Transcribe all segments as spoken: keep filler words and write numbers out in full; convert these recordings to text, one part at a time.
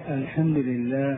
الحمد لله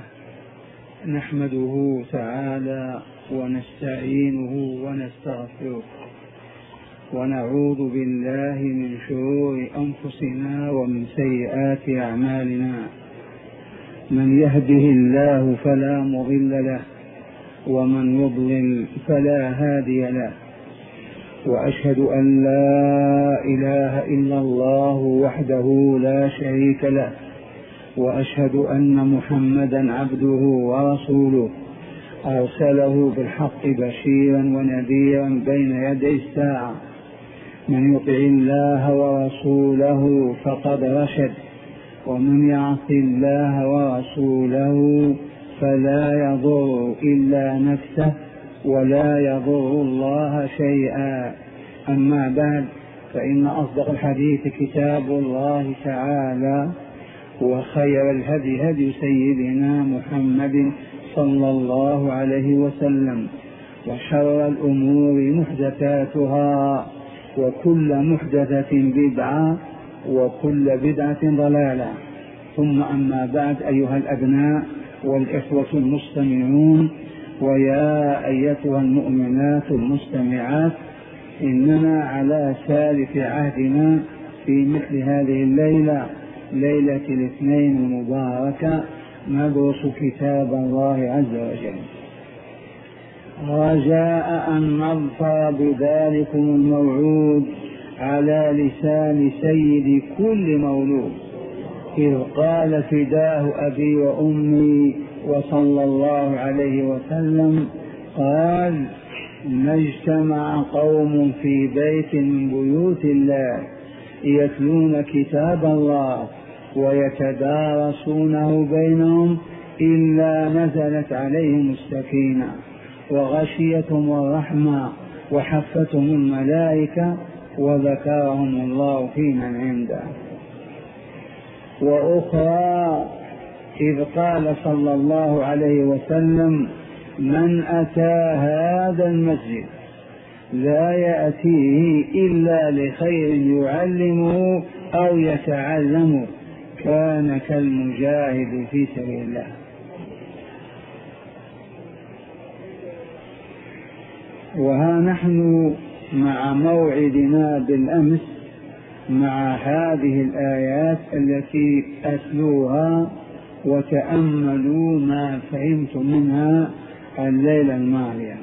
نحمده تعالى ونستعينه ونستغفره ونعوذ بالله من شرور أنفسنا ومن سيئات أعمالنا. من يهده الله فلا مضل له ومن يضلل فلا هادي له، وأشهد أن لا إله إلا الله وحده لا شريك له، وأشهد أن محمدا عبده ورسوله أرسله بالحق بشيرا ونذيرا بين يدي الساعة. من يطع الله ورسوله فقد رشد، ومن يعص الله ورسوله فلا يضر إلا نفسه ولا يضر الله شيئا. أما بعد، فإن أصدق الحديث كتاب الله تعالى، وخير الهدي هدي سيدنا محمد صلى الله عليه وسلم، وشر الأمور محدثاتها، وكل محدثة بدعة، وكل بدعة ضلالة. ثم أما بعد، أيها الأبناء والإخوة المستمعون، ويا أيتها المؤمنات المستمعات، إننا على سالف عهدنا في مثل هذه الليلة، ليلة الاثنين المباركة، ندرس كتاب الله عز وجل، رجاء أن نظفر بذلكم الموعود على لسان سيد كل مولود، إذ قال فداه أبي وأمي وصلى الله عليه وسلم، قال: ما اجتمع قوم في بيت من بيوت الله يتلون كتاب الله ويتدارسونه بينهم إلا نزلت عليهم السكينة وغشيتهم الرحمة وحفتهم الملائكة وذكرهم الله في من عنده. وأخرى إذ قال صلى الله عليه وسلم: من أتى هذا المسجد لا يأتيه إلا لخير يعلمه أو يتعلمه كان كالمجاهد في سبيل الله. وها نحن مع موعدنا بالأمس مع هذه الآيات التي أتلوها، وتأملوا ما فهمتم منها الليلة الماضية.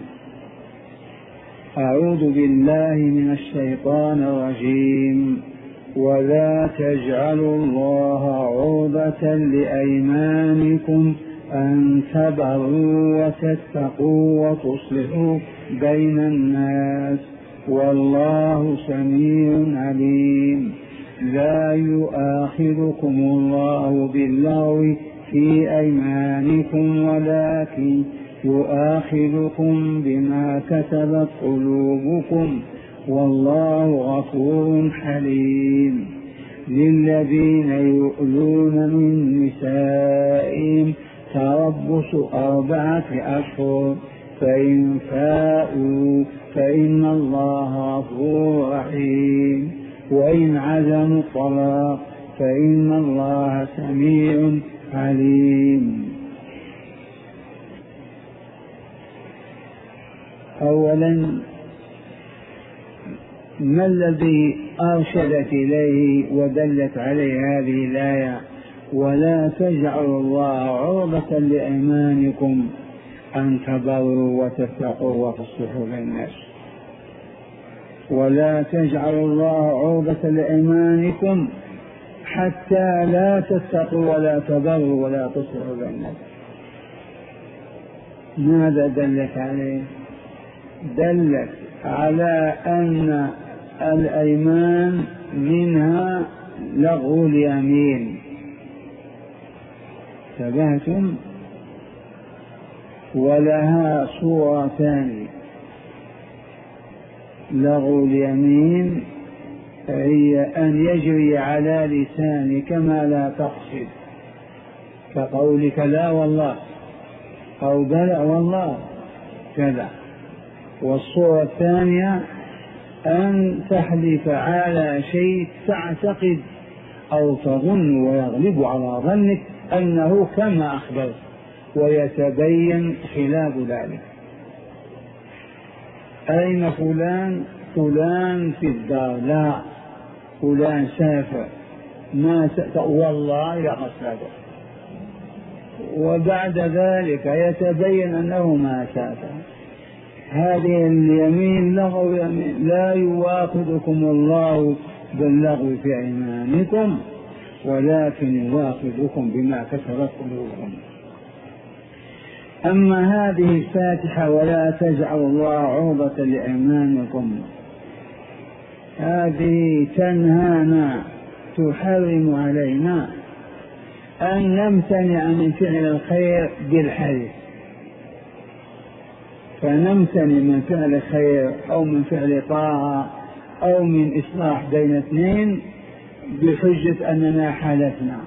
أعوذ بالله من الشيطان الرجيم: ولا تجعلوا الله عرضة لأيمانكم أن تبروا وتتقوا وتصلحوا بين الناس والله سميع عليم. لا يؤاخذكم الله باللغو في أيمانكم ولكن يؤاخذكم بما كسبت قلوبكم والله غفور حليم. للذين يؤلون من نسائهم تربص أربعة أشهر، فإن فاءوا فإن الله غفور رحيم، وإن عزموا الطلاق فإن الله سميع عليم. أولا، ما الذي أرشدت إليه ودلت عليه هذه الآية؟ ولا تجعلوا الله عرضة لأيمانكم أن تبروا وتتقوا وتصلحوا بين الناس. ولا تجعلوا الله عرضة لأيمانكم حتى لا تتقوا ولا تبروا ولا تصلحوا بين الناس. ماذا دلت عليه؟ دلت على أن الأيمان منها لغو اليمين. تبهتم؟ ولها صورتان: لغو اليمين هي أن يجري على لسانك ما لا تقصد، كقولك لا والله، أو بلى والله كذا. والصورة الثانية أن تحلف على شيء تعتقد أو تظن ويغلب على ظنك أنه كما أخبرت، ويتبين خلاف ذلك. أين فلان؟ فلان في الدار. لا، فلان سافر، ما س... والله لقد سافر، وبعد ذلك يتبين أنه ما سافر. هذه اليمين لغو يمين. لا يواخذكم الله باللغو في أيمانكم ولكن يواخذكم بما كسبت قلوبكم. أما هذه الفاتحة ولا تجعلوا الله عرضة لأيمانكم، هذه تنهانا تحرم علينا أن نمتنع من فعل الخير بالحلف، فنمتنع من فعل خير أو من فعل طاعة أو من إصلاح بين اثنين بحجة أننا حلفنا.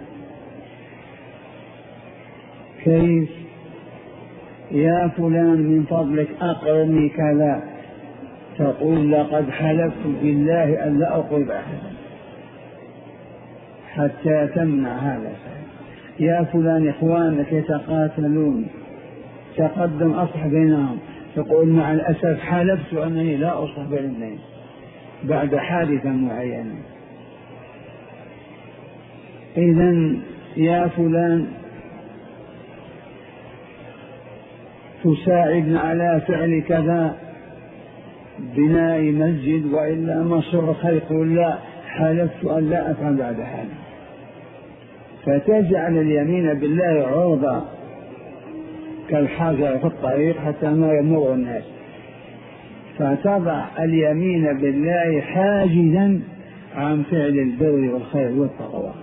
كيف؟ يا فلان من فضلك أقرضني كذا، تقول لقد حلفت بالله أن لا أقرض أحدا، حتى تمنع هذا. يا فلان إخوانك يتقاتلون، تقدم أصلح بينهم، تقول مع الأسف حلفت أنني لا أصلح بين الاثنين بعد حادثة معينة. إذن يا فلان تساعدنا على فعل كذا، بناء مسجد وإلا مشروع خير، لا حلفت أن لا أفعل بعد هذا، فتجعل اليمين بالله عرضة كالحجر في الطريق حتى ما يمر الناس، فتضع اليمين بالله حاجزا عن فعل البر والخير والتقوى.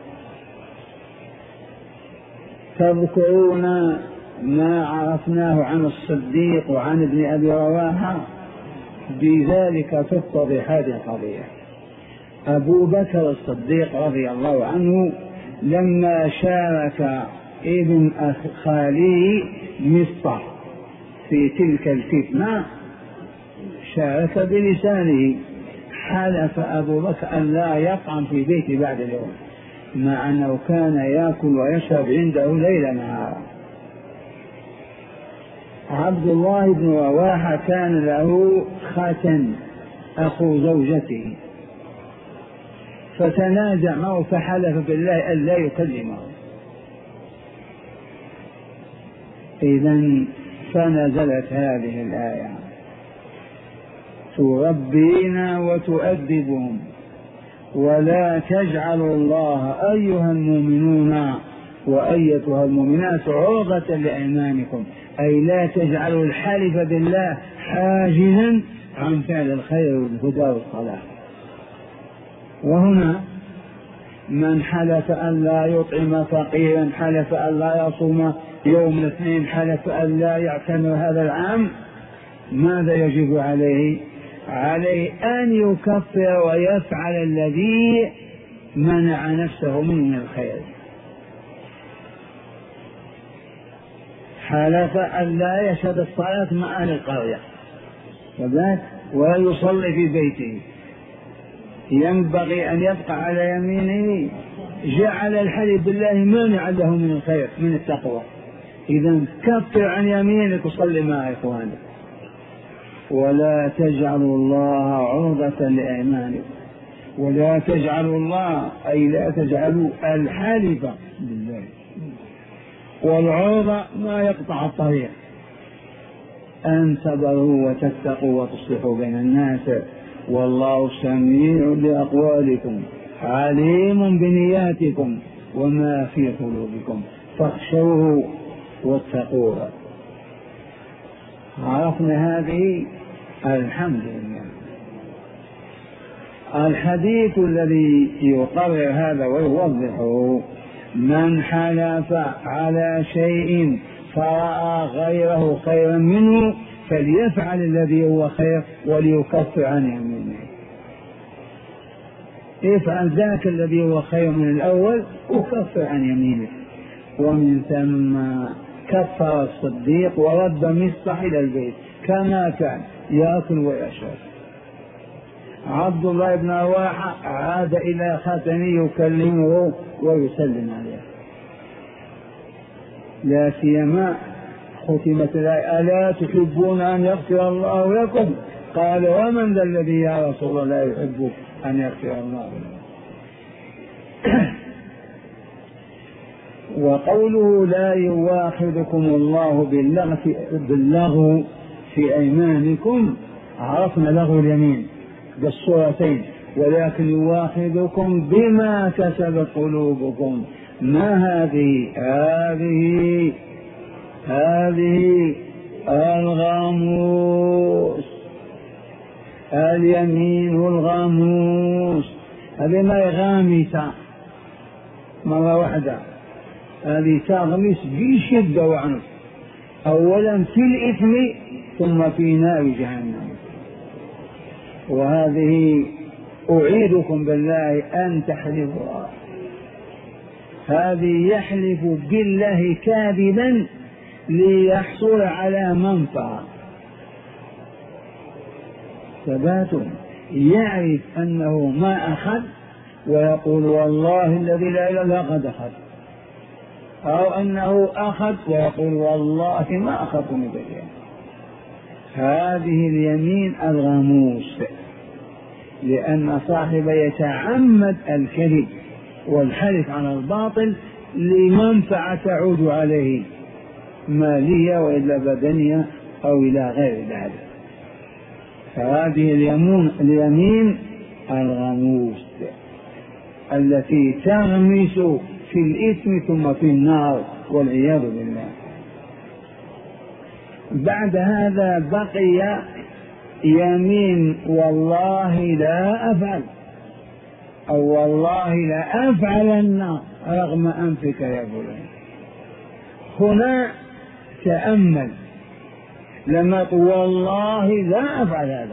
تذكرون ما عرفناه عن الصديق وعن ابن أبي رواحة، بذلك تتضح هذه القضية. أبو بكر الصديق رضي الله عنه لما شارك ابن خالي مصطح في تلك الفتنة شارك بلسانه، حلف أبو بكر أن لا يطعم في بيته بعد اليوم، مع أنه كان يأكل ويشرب عنده ليل نهارا. عبد الله بن رواحة كان له ختن أخو زوجته، فتنازع معه فحلف بالله أن لا يكلمه. إذن فنزلت هذه الآية تربينا وتؤدبهم: ولا تجعلوا الله أيها المؤمنون وأيتها المؤمنات عرضة لأيمانكم، أي لا تجعلوا الحلف بالله حاجزا عن فعل الخير والهدى والصلاح. وهنا من حلف أن لا يطعم فقيرا، حلف أن لا يصوم يوم الاثنين، حلف أن لا يعتمر هذا العام، ماذا يجب عليه؟ عليه أن يكفر ويفعل الذي منع نفسه من الخير. حلف أن لا يشهد الصلاة مع أهل القرية ولا يصلي في بيته، ينبغي أن يبقى على يمينه، جعل الحلف بالله مانعا له من الخير من التقوى. إذا كفر عن يمينك وصلي مع إخوانك. ولا تجعلوا الله عرضة لأيمانكم، ولا تجعلوا الله أي لا تجعلوا الحلف بالله، والعرضة ما يقطع الطريق، أن تبروا وتتقوا وتصلحوا بين الناس، والله سميع لأقوالكم عليم بنياتكم وما في قلوبكم فاخشوه واتقوه. عرفنا هذه، الحمد لله. الحديث الذي يقرر هذا ويوضحه: من حلف على شيء فرأى غيره خيرا منه فليفعل الذي هو خير وليكفر عن يمينه. افعل ذاك الذي هو خير من الأول وكفر عن يمينه. ومن ثم كفر الصديق ورد مصطح إلى البيت كما كان يأكل ويشرب. عبد الله بن رواحة عاد إلى خاتمه يكلمه ويسلم عليه، لا سيما ختمت الآية ألا تحبون أن يغفر الله لكم؟ قال ومن ذا الذي يا رسول الله لا يحب أن يغفر الله له؟ وقوله لا يواخذكم الله باللغو في أيمانكم، عرفنا لغو اليمين بالصورتين، ولكن يواخذكم بما كسبت قلوبكم. ما هذه؟ هذه هذه الغموس، اليمين الغموس، هذه ما غامس مرة واحدة، هذه تغمس بشدة وعنف، أولا في الإثم ثم في نار جهنم. وهذه أعيدكم بالله أن تحلفوا، هذه يحلف بالله كاذبا ليحصل على منفعة. ثبات يعرف أنه ما أخذ ويقول والله الذي لا إله إلا قد أخذ، أو أنه أخذ ويقول والله ما أخذت من ذلك. هذه اليمين الغموس، لأن صاحب يتعمد الكذب والحلف على الباطل لمنفعة تعود عليه، مالية وإلا بدنية أو إلى غير ذلك. فهذه اليمين اليمين الغموس التي تغمس في الإثم ثم في النار والعياذ بالله. بعد هذا بقي يمين والله لا أفعل، أو والله لا أفعلن رغم أنفك يا فلان. هنا تأمل، لما تقول والله لا أفعل هذا،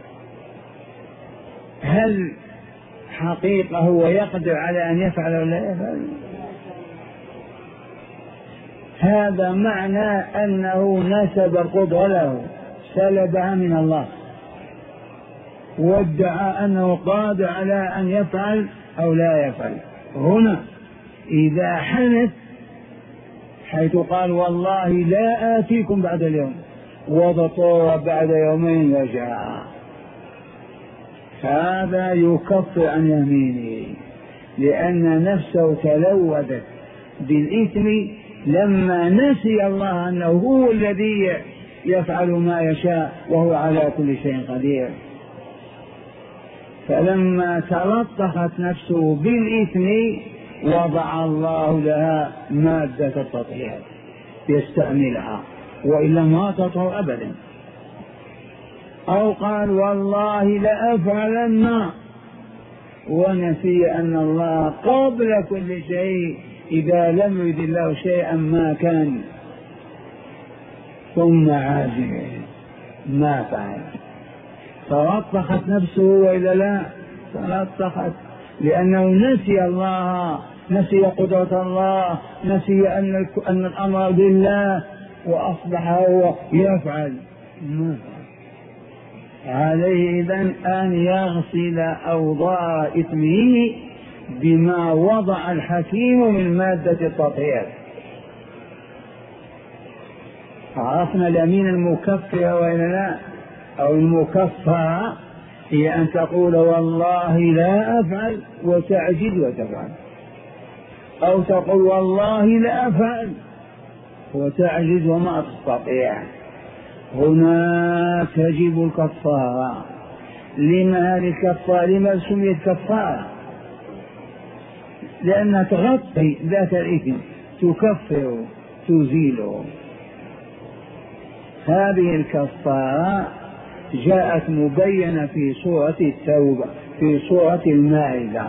هل حقيقة هو يقدر على أن يفعل ولا يفعل؟ هذا معنى أنه نسب القدرة له، سلبها من الله، وادعى أنه قادر على أن يفعل أو لا يفعل. هنا إذا حنث حيث قال والله لا آتيكم بعد اليوم، وضطر بعد يومين رجع، هذا يكفر عن يمينه، لأن نفسه تلوثت بالإثم لما نسي الله أنه هو الذي يفعل ما يشاء وهو على كل شيء قدير. فلما تلطخت نفسه بالإثم وضع الله لها مادة التطهير يستعملها، وإلا ما تطهر أبدا. أو قال والله لأفعلن، ونسي أن الله قبل كل شيء، إذا لم يرد الله شيئا ما كان، ثم عاد ما فعل. تلطخت نفسه وإلا لا؟ تلطخت، لأنه نسي الله، نسي قدرة الله، نسي أن أن الأمر بالله، وأصبح هو يفعل ما فعل. عليه إذن أن يغسل أوضاع إثمه بما وضع الحكيم من مادة التطهير. عرفنا اليمين المكفرة وإلا لا؟ أو المكفرة هي أن تقول والله لا أفعل وتعجز وتفعل، أو تقول والله لا أفعل وتعجز وما تستطيع. هنا تجب الكفارة. لما هذه الكفارة؟ لما سميت كفارة؟ لأنها تغطي ذات الإثم، تكفر تزيله. هذه الكفارة جاءت مبينة في سورة التوبة، في سورة المائدة،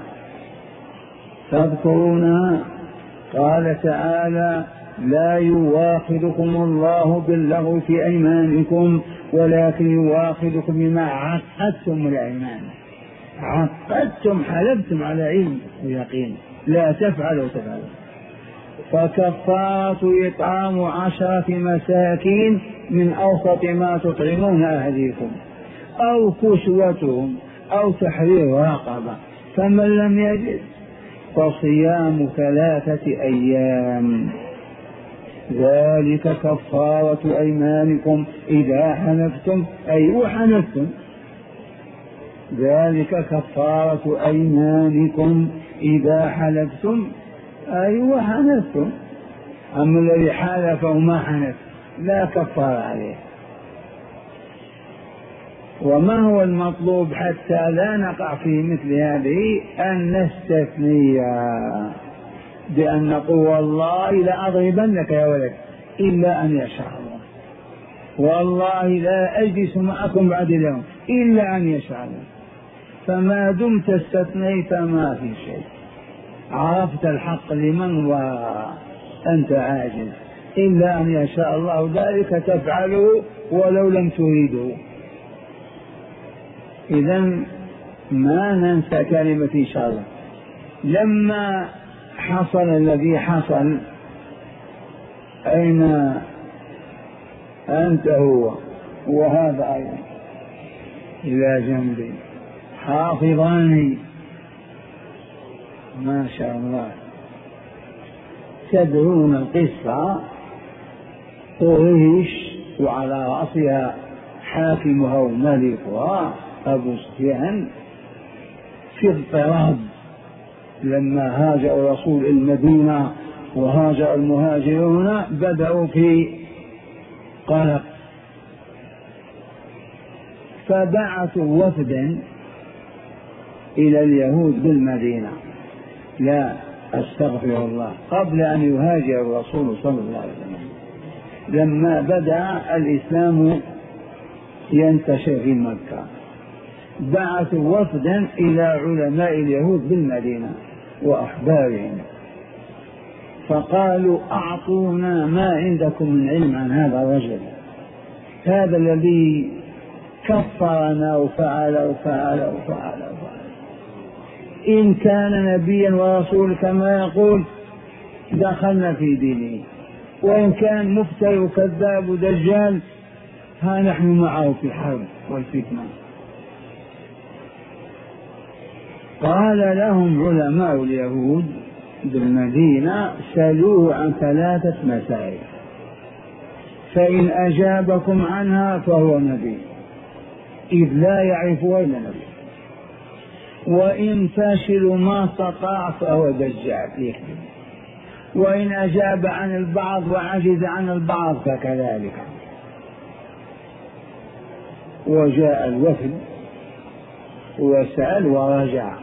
تذكرونها؟ قال تعالى لا يواخذكم الله باللغو في أيمانكم ولكن يواخذكم بما عقدتم الأيمان. عقدتم، حلفتم على علم ويقين لا تفعلوا تفعلوا. فكفارة إطعام عشرة مساكين من أوسط ما تطعمون أهليكم، أو كسوتهم، أو تحرير رقبة، فمن لم يجد فصيام ثلاثة أيام، ذلك كفارة أيمانكم إذا حلفتم، أي وحلفتم، ذلك كفارة أيمانكم إذا حلفتم، أي وحلفتم. أما الذي حلف وما حلف لا كفار عليه. وما هو المطلوب حتى لا نقع في مثل هذه؟ أن نستثني بأن نقول والله لأضربنك يا ولد إلا أن يشاء الله، والله لا أجلس معكم بعد اليوم إلا أن يشاء الله. فما دمت استثنيت ما في شيء، عرفت الحق لمن وأنت عاجز، إلا أن يشاء الله ذلك تفعله ولو لم تريده. إذن ما ننسى كلمة إن شاء الله. لما حصل الذي حصل، أين أنت هو وهذا أيضا إلى جنبي حافظان ما شاء الله. تدرون القصة، قريش وعلى رأسها حاكمها وملكها أبو سفيان في اضطراب لما هاجر الرسول المدينة وهاجر المهاجرون، بدأوا في قلق، فبعثوا وفدا إلى اليهود بالمدينة. لا أستغفر الله، قبل أن يهاجر الرسول صلى الله عليه وسلم، لما بدأ الإسلام ينتشر في مكة، بعثوا وفدا إلى علماء اليهود بالمدينة وأحبارهم، فقالوا أعطونا ما عندكم من علم عن هذا الرجل، هذا الذي كفرنا وفعل وفعل وفعل وفعل، إن كان نبيا ورسول كما يقول دخلنا في دينه، وإن كان مفتر وكذاب ودجال ها نحن معه في الحرب والفتنة. قال لهم علماء اليهود بالمدينة سألوه عن ثلاثة مسائل، فإن أجابكم عنها فهو نبي، إذ لا يعرف أين نبي، وإن فاشلوا ما استطاع فهو دجال يكذب، وإن أجاب عن البعض وعجز عن البعض فكذلك. وجاء الوفد وسأل ورجع.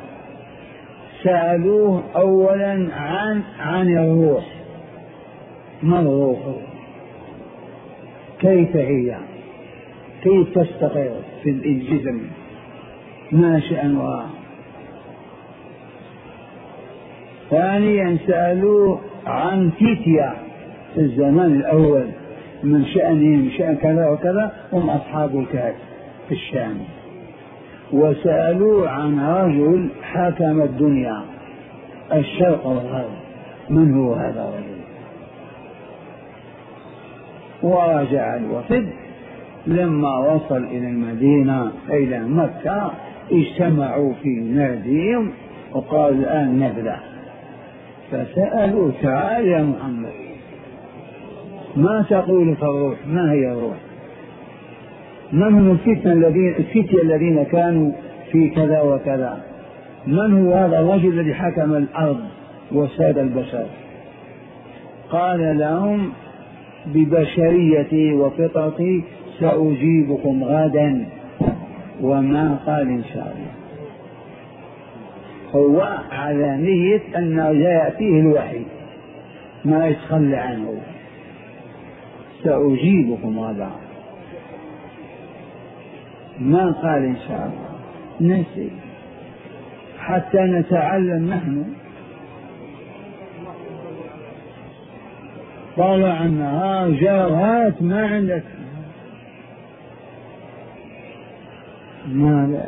سألوه أولا عن عن الروح، ما الروح؟ كيف هي؟ كيف تستقر في الجسم؟ ما شأنها؟ ثانيا سألوه عن فتية في الزمان الأول، من شأنهم شأن كذا وكذا، هم أصحاب الكهف في الشام. وسألوه عن رجل حكم الدنيا الشرق والغرب، من هو هذا الرجل؟ ورجع الوفد. لما وصل إلى المدينة إلى مكة اجتمعوا في ناديهم وقالوا الآن نبدأ. فسألوا تعال يا محمد ما تقول في الروح؟ ما هي الروح؟ من هم الفتية الذين الفتية الذين كانوا في كذا وكذا؟ من هو هذا الرجل الذي حكم الأرض وساد البشر؟ قال لهم ببشريتي وفطرتي سأجيبكم غدا، وما قال إن شاء الله. هو على نية أنه يأتيه الوحي ما يتخلى عنه، سأجيبكم غدا، ما قال إن شاء الله. نسي حتى نتعلم نحن. طلع النهار جاء هات ما عندك، ما لا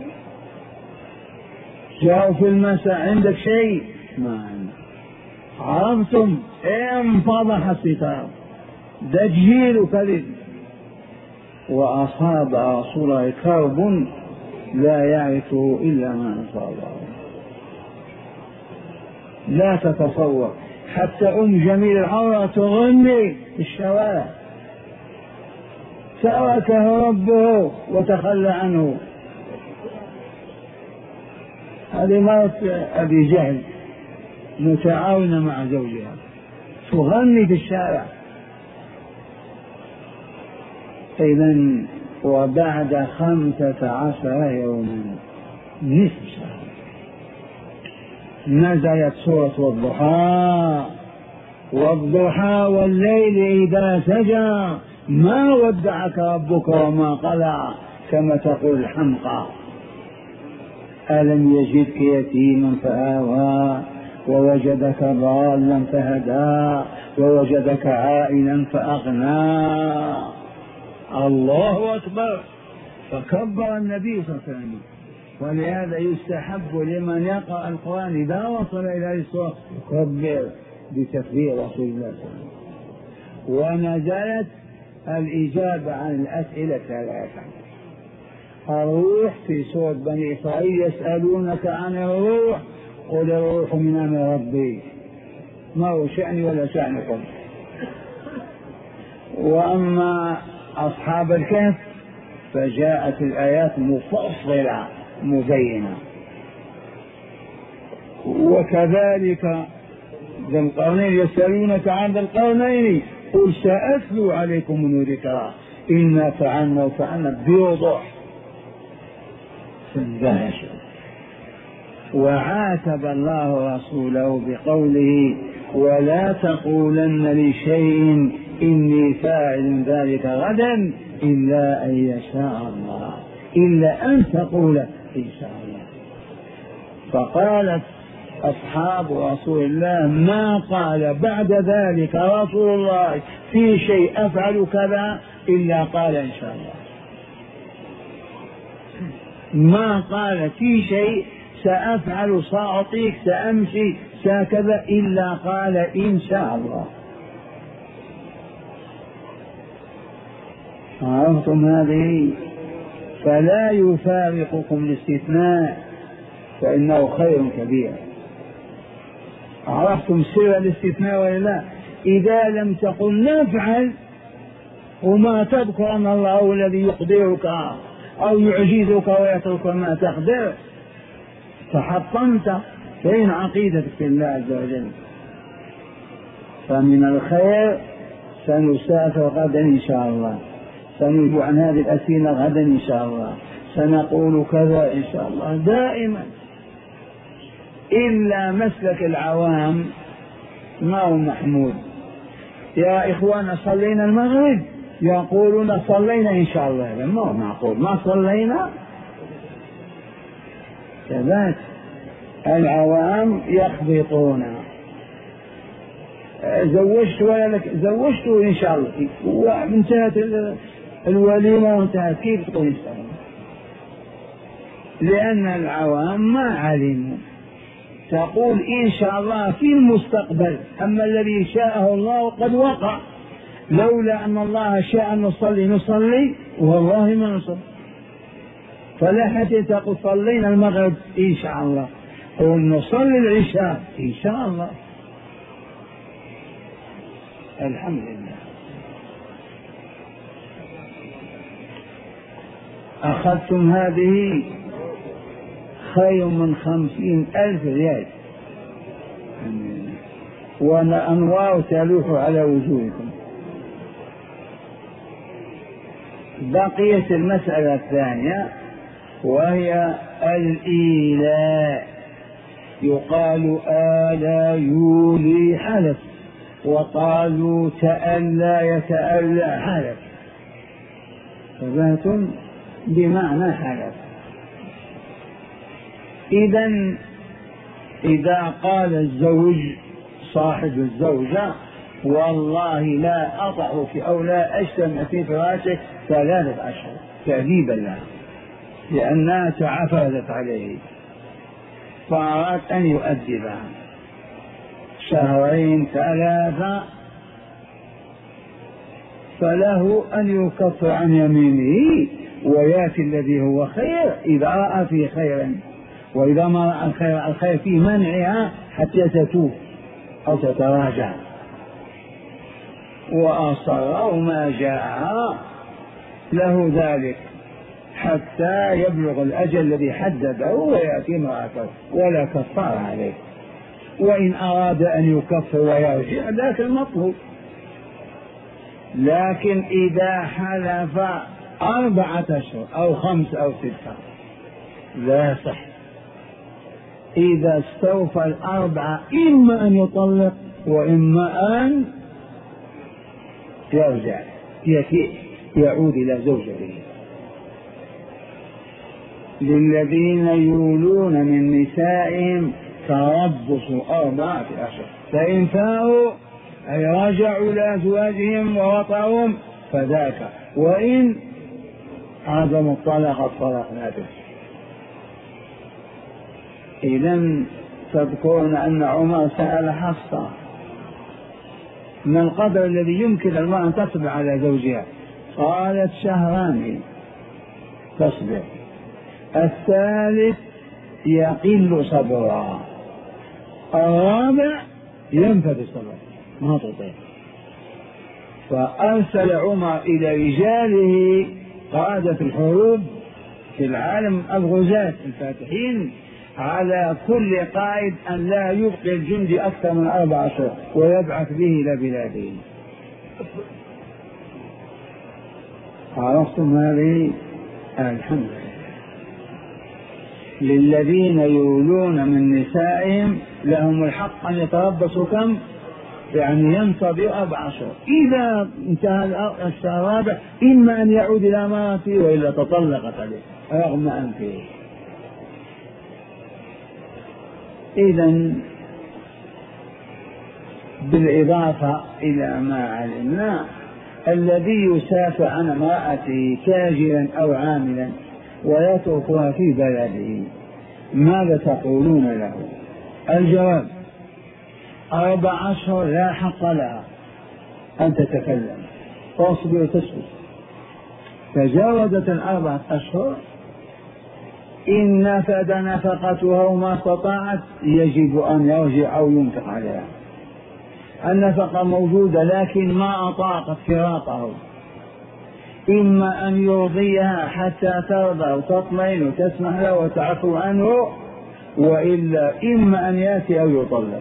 جاءوا في المساء عندك شيء؟ ما عندك. عرفتم؟ انفضح الستار، دجيل وكذب. وأصاب رسول الله كرب لا يعرفه إلا ما نصر الله. لا تتصور حتى أم جميل العورة تغني في الشوارع، تركه ربه وتخلى عنه. هذه مرت أبي جهل متعاونة مع زوجها تغني في الشارع. إذن وبعد خمسة عشر يوما نصف شهر نزلت سورة والضحى والضحى والليل إذا سجى ما ودعك ربك وما قلع كما تقول الحمقى. ألم يجدك يتيما فآوى ووجدك ضالا فهدى ووجدك عائلا فأغنى. الله أكبر. فكبر النبي صلى الله عليه وسلم. ولهذا يستحب لمن يقرأ القرآن إذا وصل إلى الصلاة يكبر بتكبير رسول الله صلى الله عليه وسلم. ونزلت الإجابة عن الأسئلة ثلاثة. الروح في سورة بني إسرائيل يسألونك عن الروح قل الروح من أمر ربي ما هو شأني ولا شأنكم. وأما أصحاب الكهف فجاءت الآيات مفصلة مبينة. وكذلك ذي القرنين يسألونك عن ذي القرنين قل سأتلو عليكم من ذكرى إنا فعلنا وفعلنا بوضوح. وعاتب الله رسوله بقوله ولا تقولن لشيء إني فاعل ذلك غدا إلا أن يشاء الله إلا أن تقول إن شاء الله. فقالت أصحاب رسول الله ما قال بعد ذلك رسول الله في شيء أفعل كذا إلا قال إن شاء الله. ما قال في شيء سأفعل سأعطيك سأمشي سكذا إلا قال إن شاء الله. عرفتم هذه؟ فلا يفارقكم الاستثناء فإنه خير كبير. عرفتم سر الاستثناء ولا لا؟ إذا لم تقل نفعل وما تذكر أن الله هو الذي يقدرك أو يعجزك ويترك ما تقدر تحطمت فين عقيدتك في الله عز وجل. فمن الخير سنسافر غدا إن شاء الله، سنجيب عن هذه الأسئلة غدا إن شاء الله، سنقول كذا إن شاء الله دائما. إلا مسلك العوام ما هو محمود. يا إخوانا صلينا المغرب يقولون صلينا إن شاء الله، ما هو معقول ما صلينا. كذلك العوام يخبطون زوجت ولا لك زوجت إن شاء الله وانتهت الوليمة وانتهت كيف تقول إن شاء الله؟ لأن العوام ما علموا. تقول إن شاء الله في المستقبل، أما الذي شاءه الله قد وقع. لولا أن الله شاء أن نصلي نصلي والله ما نصلي. فلا حتى تقول صلينا المغرب إن شاء الله قل نصلي العشاء إن شاء الله. الحمد لله. أخذتم هذه خير من خمسين ألف ريال وأنوار تلوح على وجوهكم. بقيت المسألة الثانية وهي الإيلاء. يقال آلى يولي حلف وقالوا تألى يتألى حلف، فبات بمعنى حلف. إذن إذا قال الزوج صاحب الزوجة والله لا أضع في أو لا أجتمع في فراشك ثلاثة أشهر تأديبا لها لأنها تعافرت عليه فأراد أن يؤدبها شهرين ثلاثة، فله أن يكفر عن يمينه ويأتي الذي هو خير إذا رأى فيه خيرا، وإذا ما رأى الخير الخير في منعها حتى تتوب أو تتراجع. وأصر ما جاء له ذلك حتى يبلغ الأجل الذي حدده ويأتي امرأته ولا كفار عليه. وإن أراد أن يكفر ويرجع ذاك المطلوب. لكن إذا حلف أربعة أشهر أو خمس أو ستة لا صح. إذا استوفى الأربعة إما أن يطلق وإما أن يرجع يعود إلى زوجته. للذين يولون من نسائهم تربص أربعة أشهر فإن فاءوا أي رجعوا إلى أزواجهم ووطئهم فذاك، وإن عزموا الطلاق طلقنا به. إذن تذكرون أن عمر سأل حفصة ما القدر الذي يمكن المرأة أن تصبر على زوجها؟ قالت شهران تصبر، الثالث يقل صبرها، الرابع ينفذ الصبر ما تطيق. فأرسل عمر إلى رجاله قادة الحروب في العالم الغزاة الفاتحين على كل قائد أن لا يبقي الجندي أكثر من أربع أشهر ويبعث به إلى بلاده. عرفتم هذه؟ الحمد لله. للذين يولون من نسائهم لهم الحق أن يتربصوا كم؟ يعني ينتظر أربع أشهر. إذا انتهى الشهر الرابع إما أن يعود إلى امرأته وإلا تطلقت عليه رغم أنفه. إذن بالإضافة إلى ما علمنا الذي يسافر عن امرأته تاجرا أو عاملا ويتركها في بلده ماذا تقولون له؟ الجواب أربع أشهر لا حق لها أن تتكلم، تصبر وتسكت. تجاوزت الأربعة أشهر إن نفد نفقتها وما استطاعت يجب أن يرجع أو ينفق عليها. النفقة موجودة لكن ما أطاقت فراقه، إما أن يرضيها حتى ترضى وتطمئن وتسمح له وتعفو عنه، وإلا إما أن يأتي أو يطلق.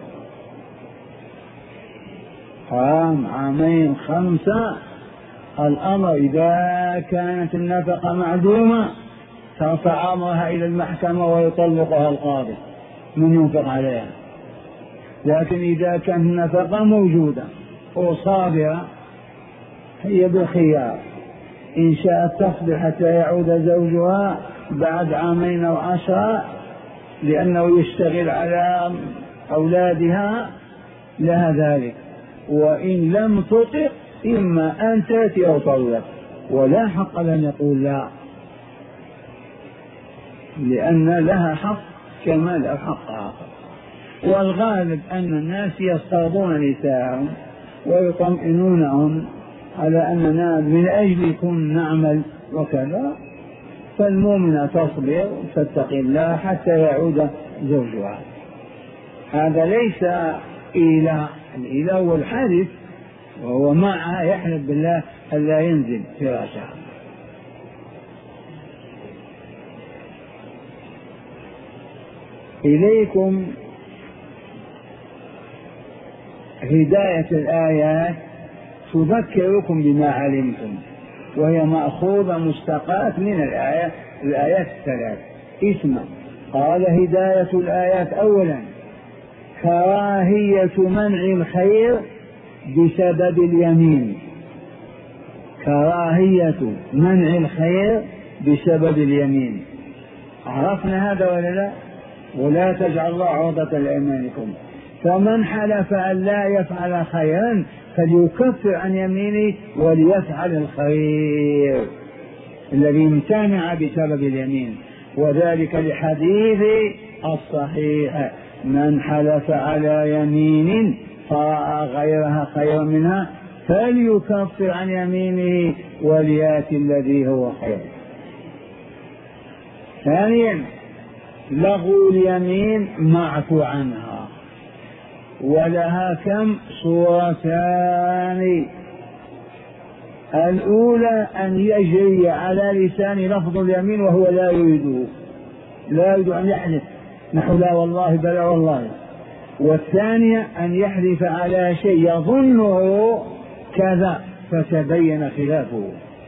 عام عامين خمسة الأمر إذا كانت النفقة معدومة ترفع أمرها إلى المحكمة ويطلقها القاضي من ينفق عليها. لكن إذا كانت النفقة موجودة وصابرة هي بالخيار، إن شاءت تصبر حتى يعود زوجها بعد عامين أو عشرة لأنه يشتغل على أولادها لها ذلك، وإن لم تطق إما أن تأتي أو تطلق، ولا حق لن يقول لا، لأن لها حق كما له حق آخر. والغالب أن الناس يسترضون نساءهم ويطمئنونهم على أننا من أجلكم نعمل وكذا، فالمؤمنة تصبر وتتقي الله حتى يعود زوجها. هذا ليس إله، الإله هو الحادث وهو معها يحلف بالله ألا ينزل فراشها. إليكم هداية الآيات تذكركم بما علمتم، وهي مأخوذة مستقاة من الآيات الآيات الثلاث. اسمع، قال هداية الآيات أولا كراهية منع الخير بسبب اليمين، كراهية منع الخير بسبب اليمين. عرفنا هذا ولا لا؟ ولا تجعل الله عرضة لأيمانكم، فمن حلف أن لا يفعل خيرا فليكفر عن يمينه وليفعل الخير الذي امتنع بسبب اليمين، وذلك لحديث الصحيح من حلف على يمين فرأى غيرها خيرا منها فليكفر عن يمينه وليأتي الذي هو خير. ثانيا لغو اليمين معفو عنها، ولها كم صورتان. الأولى أن يجري على لسان لفظ اليمين وهو لا يريده، لا يريد أن يحلف نحو لا والله بلا والله. والثانية أن يحلف على شيء يظنه كذا فتبين خلافه،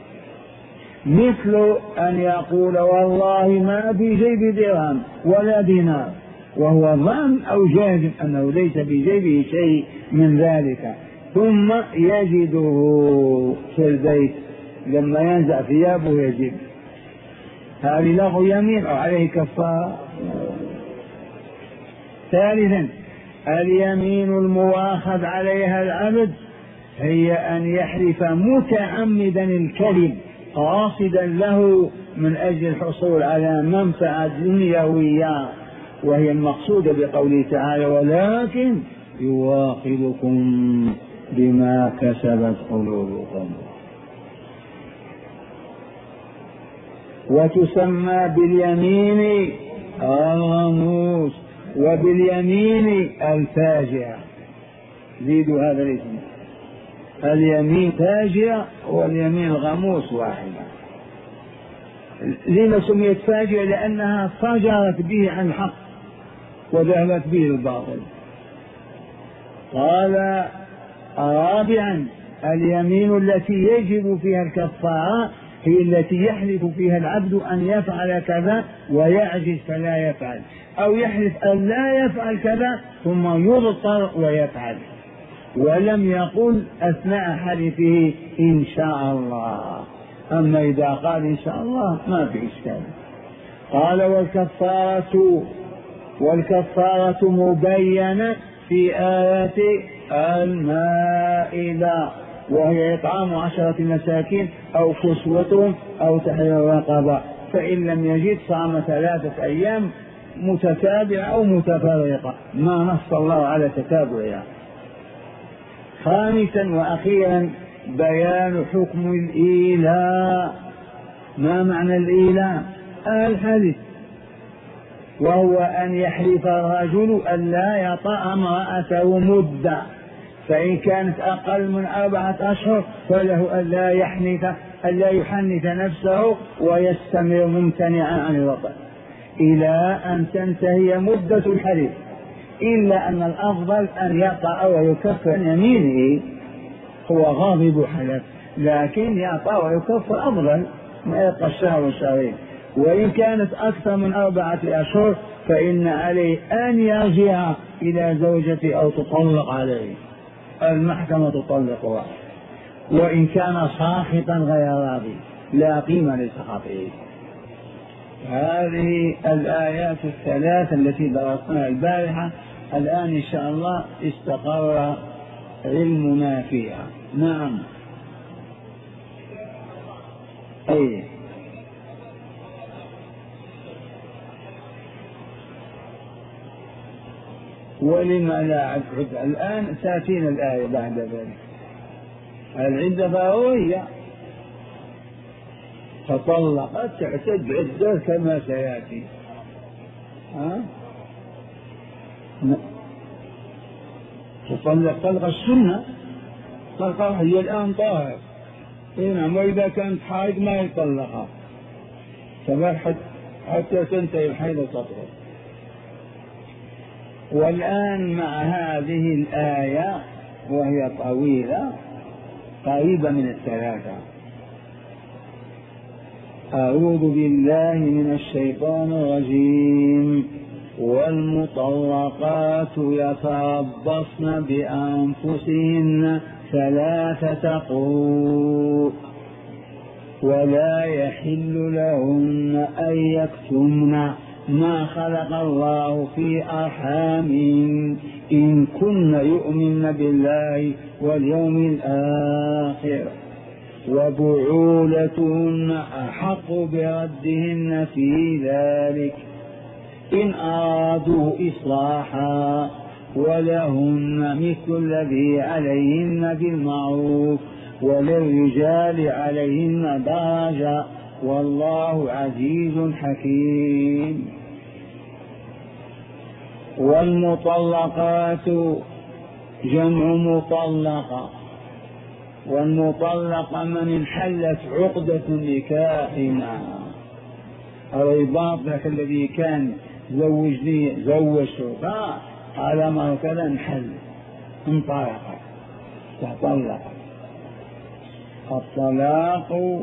مثل أن يقول والله ما في جيب درهم ولا دينار، وهو ظن أو جاهل أنه ليس في جيبه شيء من ذلك، ثم يجده في البيت لما ينزع ثيابه يجد. هذه لغو يمين أو عليه كفارة. ثالثا اليمين المواخذ عليها العبد هي أن يحلف متعمدا الكذب قاصدا له من أجل الحصول على منفعة دنيوية، وهي المقصودة بقوله تعالى ولكن يواخذكم بما كسبت قلوبكم. وتسمى باليمين الغموس وباليمين الفاجعة، زيدوا هذا الاسم، اليمين فاجعة واليمين الغموس واحدة. لما سميت فاجعة؟ لأنها فجرت به عن الحق وذهبت به الباطل. قال رابعا اليمين التي يجب فيها الكفارة هي التي يحلف فيها العبد أن يفعل كذا ويعجز فلا يفعل، أو يحلف أن لا يفعل كذا ثم يضطر ويفعل، ولم يقل أثناء حلفه إن شاء الله. أما إذا قال إن شاء الله ما في إشكال. قال والكفارة والكفارة مبينة في آية المائدة، وهي إطعام عشرة مساكين أو كسوتهم أو تحرير رقبة، فإن لم يجد صام ثلاثة أيام متتابعة أو متفرقة، ما نص الله على تتابعها. خامسا وأخيرا بيان حكم الإيلاء. ما معنى الإيلاء؟ الحلف، وهو أن يحلف الرجل أن لا يطأ امرأته مدة، فإن كانت أقل من أربعة أشهر فله أن لا يحنث أن لا يحنث نفسه ويستمر ممتنعا عن الوطن إلى أن تنتهي مدة الحلف، إلا أن الأفضل أن يطأ ويكفر عن يمينه، هو غاضب حلف، لكن يطأ ويكفر أفضل ما يبقى الشهر الشهرين. وإن كانت أكثر من أربعة أشهر فإن عليه أن يرجع إلى زوجته أو تطلق عليه، المحكمة تطلقها، وإن كان ساخطا غير راضي لا قيمة لسخطه. هذه الآيات الثلاث التي درسناها البارحة الآن إن شاء الله استقر علمنا فيها. نعم. أي ولما لا عد الآن تأتينا الآية بعد ذلك. العدة فهوية، فطلقت تعتد عدة كما سيأتي. ها؟ تطلق طلق السنة، طلقها هي الآن طاهر، نعم، وإذا كانت حائض ما يطلقها حتى تنتهي الحيض وتطهر. والآن مع هذه الآية وهي طويلة قريبة من الثلاثة. أعوذ بالله من الشيطان الرجيم. والمطلقات يتربصن بأنفسهن ثلاثة قروء ولا يحل لهن أن يكتمن ما خلق الله في أرحامهن إن كن يؤمن بالله واليوم الآخر وبعولتهن أحق بردهن في ذلك إن أرادوا إصلاحا ولهن مثل الذي عليهن بالمعروف وللرجال عليهن درجة والله عزيز حكيم. والمطلقات جمع مطلقة، والمطلقة من انحلت عقدة نكاحنا، الرباط ذاك الذي كان زوجني زوجته على ما كان انحل انطلق تطلق. الطلاق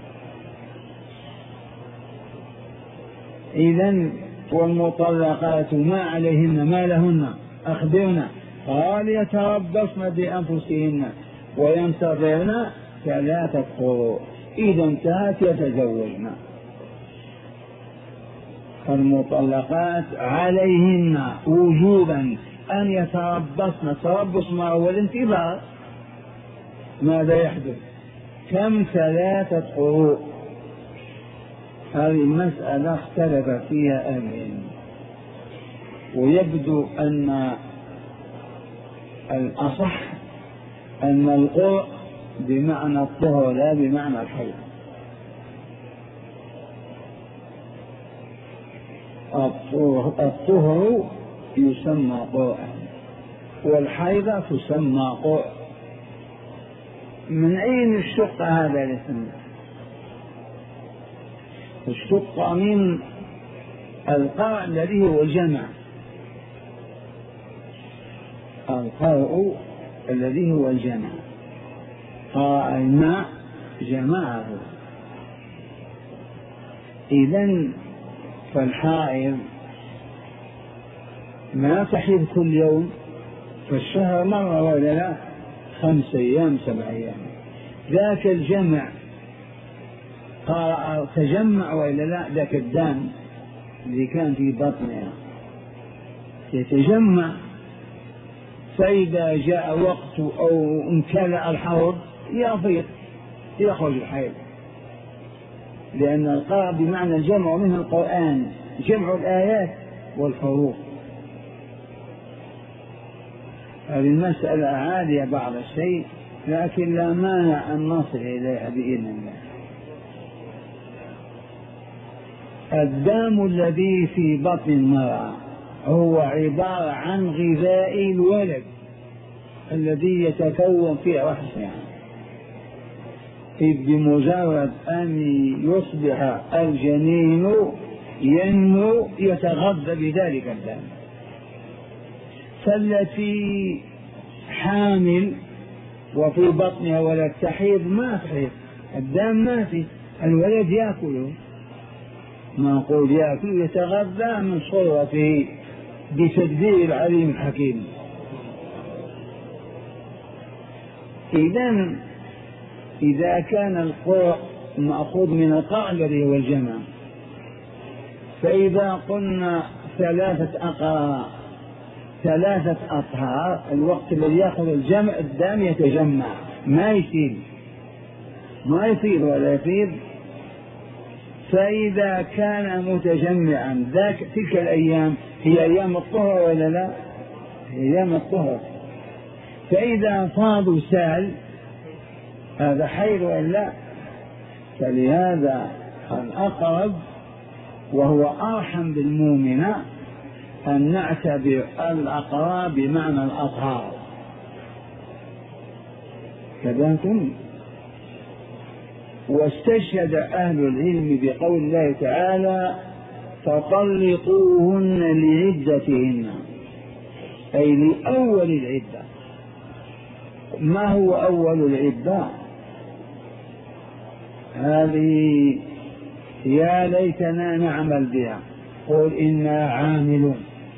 إذن والمطلقات ما عليهن ما لهن أخبرنا، قال يتربصن بأنفسهن وينتظرن ثلاثة قروء، إذا انتهت يتزوجن. فالمطلقات عليهن وجوبا أن يتربصن، تربص ما هو الانتظار، ماذا يحدث؟ كم؟ ثلاثة قروء. هذه المسألة اختلف فيها أهل العلم، ويبدو أن الأصح أن القرء بمعنى الطهر لا بمعنى الحيض. الطهر يسمى قرءا والحيض تسمى قرء. من أين اشتق هذا الاسم؟ اشتق من القرء الذي هو الجمع، القرء الذي هو الجمع، قرأ الماء جمعه. إذن فالحائض ما تحيض كل يوم، فالشهر مرة ولا لا؟ خمس أيام سبع أيام. ذاك الجمع قرأ تجمع ولا لا؟ ذاك الدم اللي كان في بطنها يتجمع، فإذا جاء وقت أو امتلأ الحوض يفيض يخرج الحيض، لأن القراء بمعنى الجمع منه القرآن، جمع الآيات والحروف. هذه المسألة عالية بعض الشيء، لكن لا مانع أن نصل إليها بإذن الله. الدم الذي في بطن المرأة هو عبارة عن غذاء الولد الذي يتكون في رحمها، إذ بمجرد أن يصبح الجنين ينمو يتغذى بذلك الدم. فالتي حامل وفي بطنها ولد تحيض ما تحيض، الدم ما في، الولد يأكله، ما نقول يأكل، يتغذى من صورته بتدبير العليم الحكيم. إذن إذا كان القرء مأخوذ من القرء الذي هو الجمع، فإذا قلنا ثلاثة أقراء ثلاثة أطهار، الوقت الذي يأخذ الجمع الدم يتجمع، ما يفيد ما يفيد ولا يفيد. فإذا كان متجمعا ذاك تلك الأيام هي أيام الطهر ولا لا؟ أيام الطهر. فإذا فاضوا سال هذا حيض ولا لا؟ فلهذا الأقرب وهو أرحم بالمؤمنة أن نعتبر الأقراب بمعنى الأطهار. كذلك واستشهد أهل العلم بقول الله تعالى فطلقوهن لعدتهن، أي لأول العدة. ما هو أول العدة؟ هذه يا ليتنا نعمل بها، قل إنا عاملون.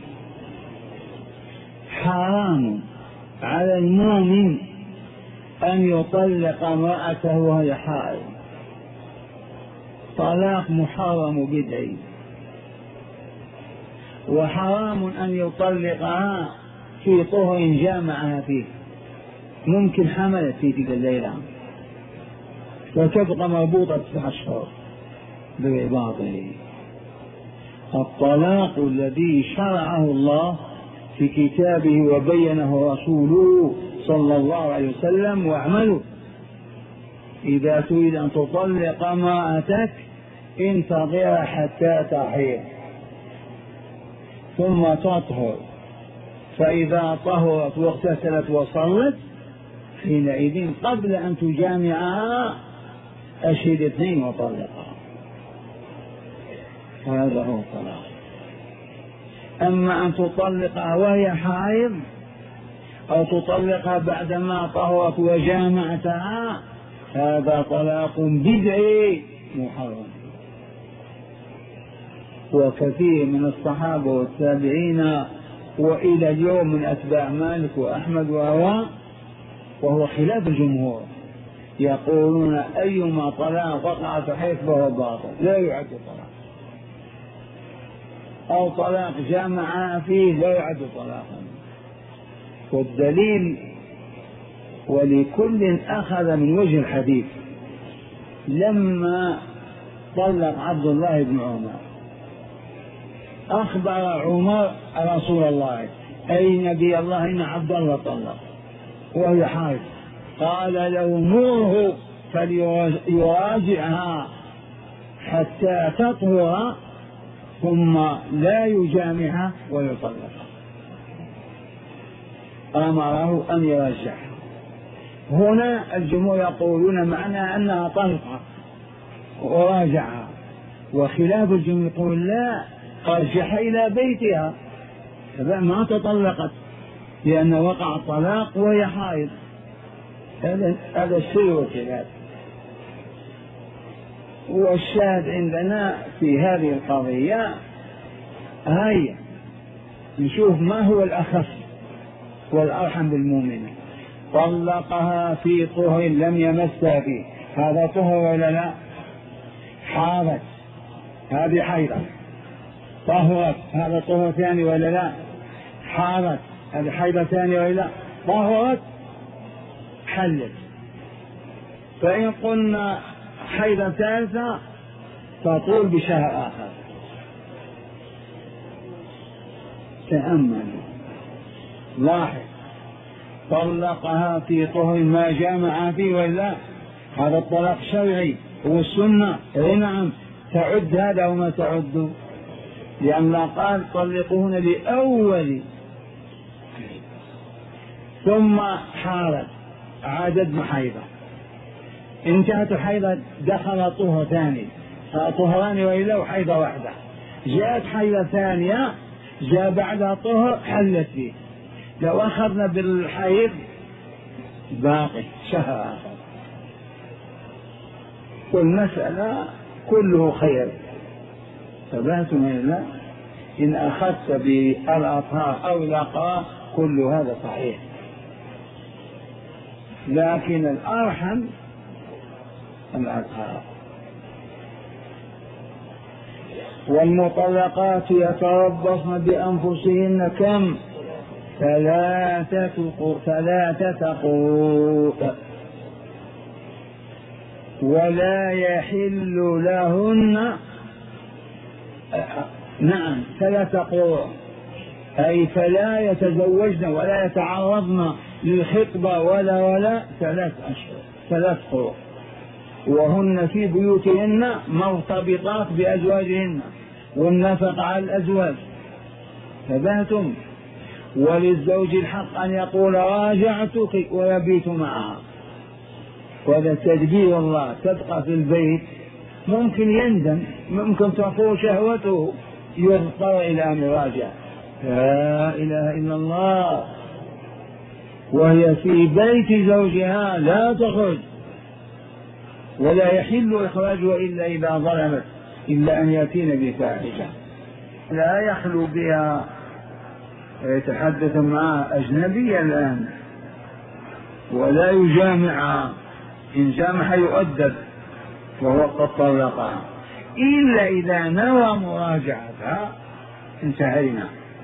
حرام على المؤمن أن يطلق امرأته وهي حائض، طلاق محرم بدعي. وحرام أن يطلقها في طهر جامعها فيه، ممكن حملت في تلك الليلة وتبقى مربوطة تسع أشهر برباطه. الطلاق الذي شرعه الله في كتابه وبينه رسوله صلى الله عليه وسلم، واعملوا إذا تريد أن تطلق امرأتك انتظرها حتى تحيض ثم تطهر، فإذا طهرت واغتسلت وصلت حينئذ قبل أن تجامعها أشهد اثنين وطلقها. هذا هو الطلاق. أما أن تطلقها وهي حائض أو تطلقها بعدما طهرت وجامعتها هذا طلاق بدعي محرم. وكثير من الصحابة والتابعين وإلى اليوم من أتباع مالك وأحمد وهو وهو خلاف الجمهور يقولون أيما طلاق وقع في حيث فهو باطل لا يعد طلاق، أو طلاق جامع فيه لا يعد طلاقا. والدليل ولكل أخذ من وجه الحديث. لما طلق عبد الله بن عمر أخبر عمر رسول الله أي نبي الله إن عبد الله طلق وهي حائض، قال له مره فليراجعها حتى تطهر ثم لا يجامعها ويطلقها. أمره أن يرجعها. هنا الجمهور يقولون معنى أنها طلقة وراجعها، وخلاف الجمهور يقول لا ارجعها إلى بيتها ما تطلقت لأن وقع الطلاق وهي حائض. هذا الشيء والخلاف. والشاهد عندنا في هذه القضية هيا نشوف ما هو الأخف والأرحم بالمؤمن. طلقها في طهر لم يمسها فيه، هذا طهر ولا لا؟ حاضت هذه حيضة. طهرت هذا طهر ثاني ولا لا؟ حاضت هذه حيضة ثانية ولا لا؟ طهرت حلت. فإن قلنا حيضة ثالثة تطول بشهر آخر. تأمل لاحظ طلقها في طهر ما جامع فيه ولا هذا الطلاق شرعي هو السنة. اي نعم تعد هذا وما تعد، لأن قال طلقوهن لأول ثم حارت عادت بحيضة انتهت الحيضة دخل طهر ثاني طهران وإلا وحيضة واحدة. جاءت حيضة ثانية جاء بعدها طهر حلت فيه. لو أخذنا بالحيض باقي شهر آخر. والمسألة كله خير. فبهتم الله إن أخذت بالأطهار أو الأقراء كل هذا صحيح، لكن الأرحم الأطهار. والمطلقات يتربصن بأنفسهن كم؟ ثلاثة ثلاثة قروء، ولا يحل لهن نعم ثلاثة قروء أي فلا يتزوجن ولا يتعرضن للخطبة ولا ولا ثلاث أشهر ثلاث قروء، وهن في بيوتهن مرتبطات بأزواجهن والنفقة على الأزواج. فبهتم. وللزوج الحق أن يقول راجعتك ويبيت معها، وهذا تدبير الله. تبقى في البيت ممكن يندم، ممكن تقول شهوته يضطر إلى أن يراجع. لا إله إلا الله. وهي في بيت زوجها لا تخرج، ولا يحل إخراجها إلا إذا ظلمت، إلا أن يأتين بفاحشة لا يخلو بها يتحدث معها أجنبيا الآن، ولا يجامعها. إن جامع يؤدب وهو قد طلقها، إلا إذا نوى مراجعتها انتهينا.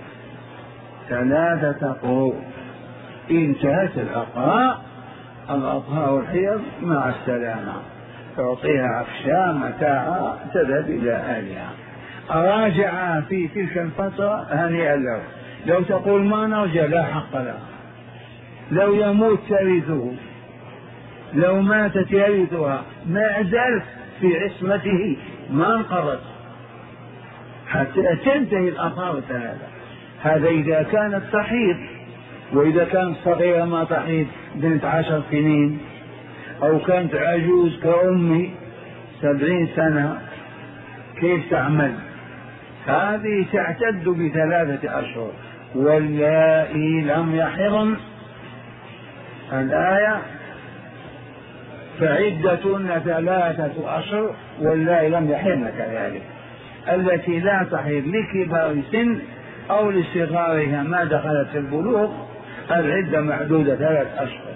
ثلاثة قروء انتهت الأقراء الأطهار والحيض مع السلامة، تعطيها عفشاء متاعها تذهب إلى أهلها. أراجعها في تلك الفترة هنيئا له. لو تقول ما نرجع لا حق له. لو يموت ترثه، لو ماتت يرثها ما زالت في عصمته ما انقضت حتى تنتهي الآثار الثلاثة. هذا إذا كانت تحيض، وإذا كانت صغيرة ما تحيض بنت عشر سنين، أو كانت عجوز كأمي سبعين سنة كيف تعمل؟ هذه تعتد بثلاثة أشهر. واللائي لم يحضن الآية فعدتهن ثلاثة أشهر، واللائي لم يحضن كذلك. التي لا تحيض لكبار سن أو لصغارها ما دخلت في البلوغ العدة معدودة ثلاث أشهر.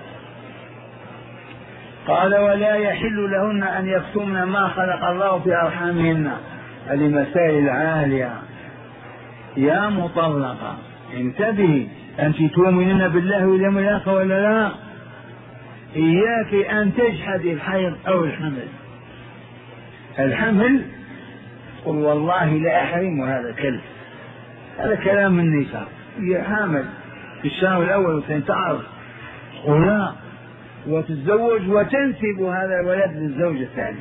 قال ولا يحل لهن أن يكتمن ما خلق الله في أرحامهن. هذه مسائل عالية. يا مطلقة انتبهي، أنت تؤمنين بالله واليوم الآخر ولا لا؟ إياك أن تجحدي الحيض أو الحمل. الحمل قل والله لا أحرم هذا كلب، هذا كلام النساء. هي حامل في الشهر الأول وتنتعرض ولا وتتزوج وتنسب هذا الولد للزوج الثاني.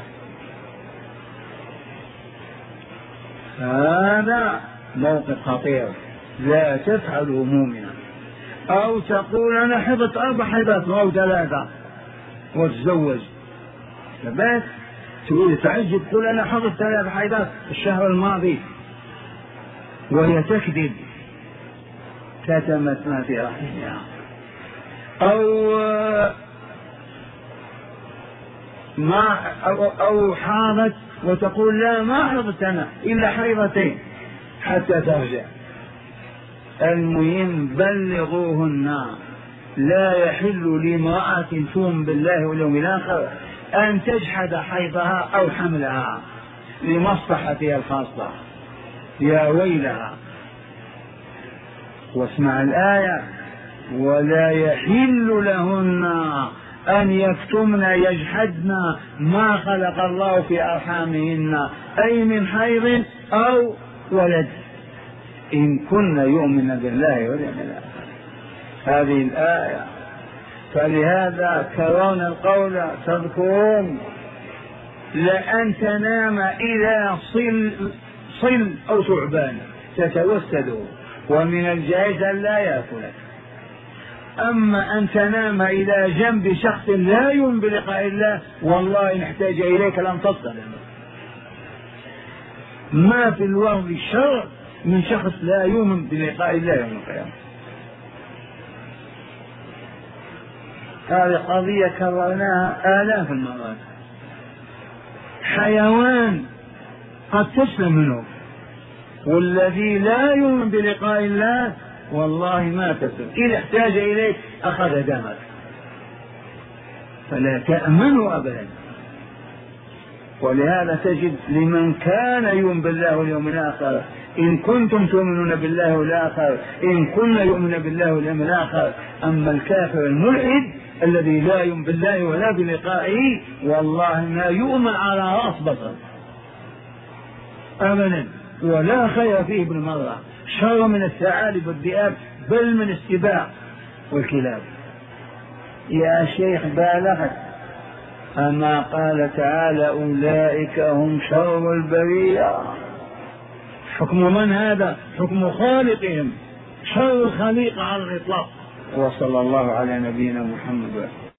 هذا موقف خطير لا تفعله مؤمنا. أو تقول أنا حضت أربع حيضات أو ثلاثة وتزوج، بس تقول تعجب تقول أنا حضت ثلاث حيضات الشهر الماضي وهي تكذب، كتمت ما في رحمها. أو ما أو, أو حاضت وتقول لا ما حضت أنا إلا حيضتين حتى ترجع. المهم بلغوهن. لا يحل لامرأة تؤمن بالله واليوم الآخر أن تجحد حيضها أو حملها لمصلحتها الخاصة. يا ويلها. واسمع الآية ولا يحل لهن أن يكتمن يجحدن ما خلق الله في أرحامهن أي من حيض أو ولد إن كن يؤمن بالله واليوم الآخر. هذه الآية. فلهذا كرون القول تذكرون لأن تنام إلى صل, صل أو ثعبان تتوسد، ومن الجائز أن لا يأكلك. أما أن تنام إلى جنب شخص لا يؤمن بلقاء الله والله إن احتاج إليك لم تصل. ما في الوهم الشر من شخص لا يؤمن بلقاء الله يوم القيامة. هذه قضية كررناها آلاف المرات. حيوان قد تسلم منه، والذي لا يؤمن بلقاء الله والله ما تسلم. إذا احتاج إليك أخذ دمك، فلا تأمنوا أبدا. ولهذا تجد لمن كان يؤمن بالله واليوم الآخر إن كنتم تؤمنون بالله والآخر إن كنا يؤمن بالله واليوم الآخر. أما الكافر الملحد الذي لا يؤمن بالله ولا بلقائه والله ما يؤمن على رأس بصر أبدا، ولا خير فيه بالمرة، شر من الثعالب والذئاب بل من السباع والكلاب. يا شيخ بالغت. أما قال تعالى أولئك هم شر البرية. حكم من هذا؟ حكم خالقهم، شر الخليقة على الإطلاق. وصلى الله على نبينا محمد.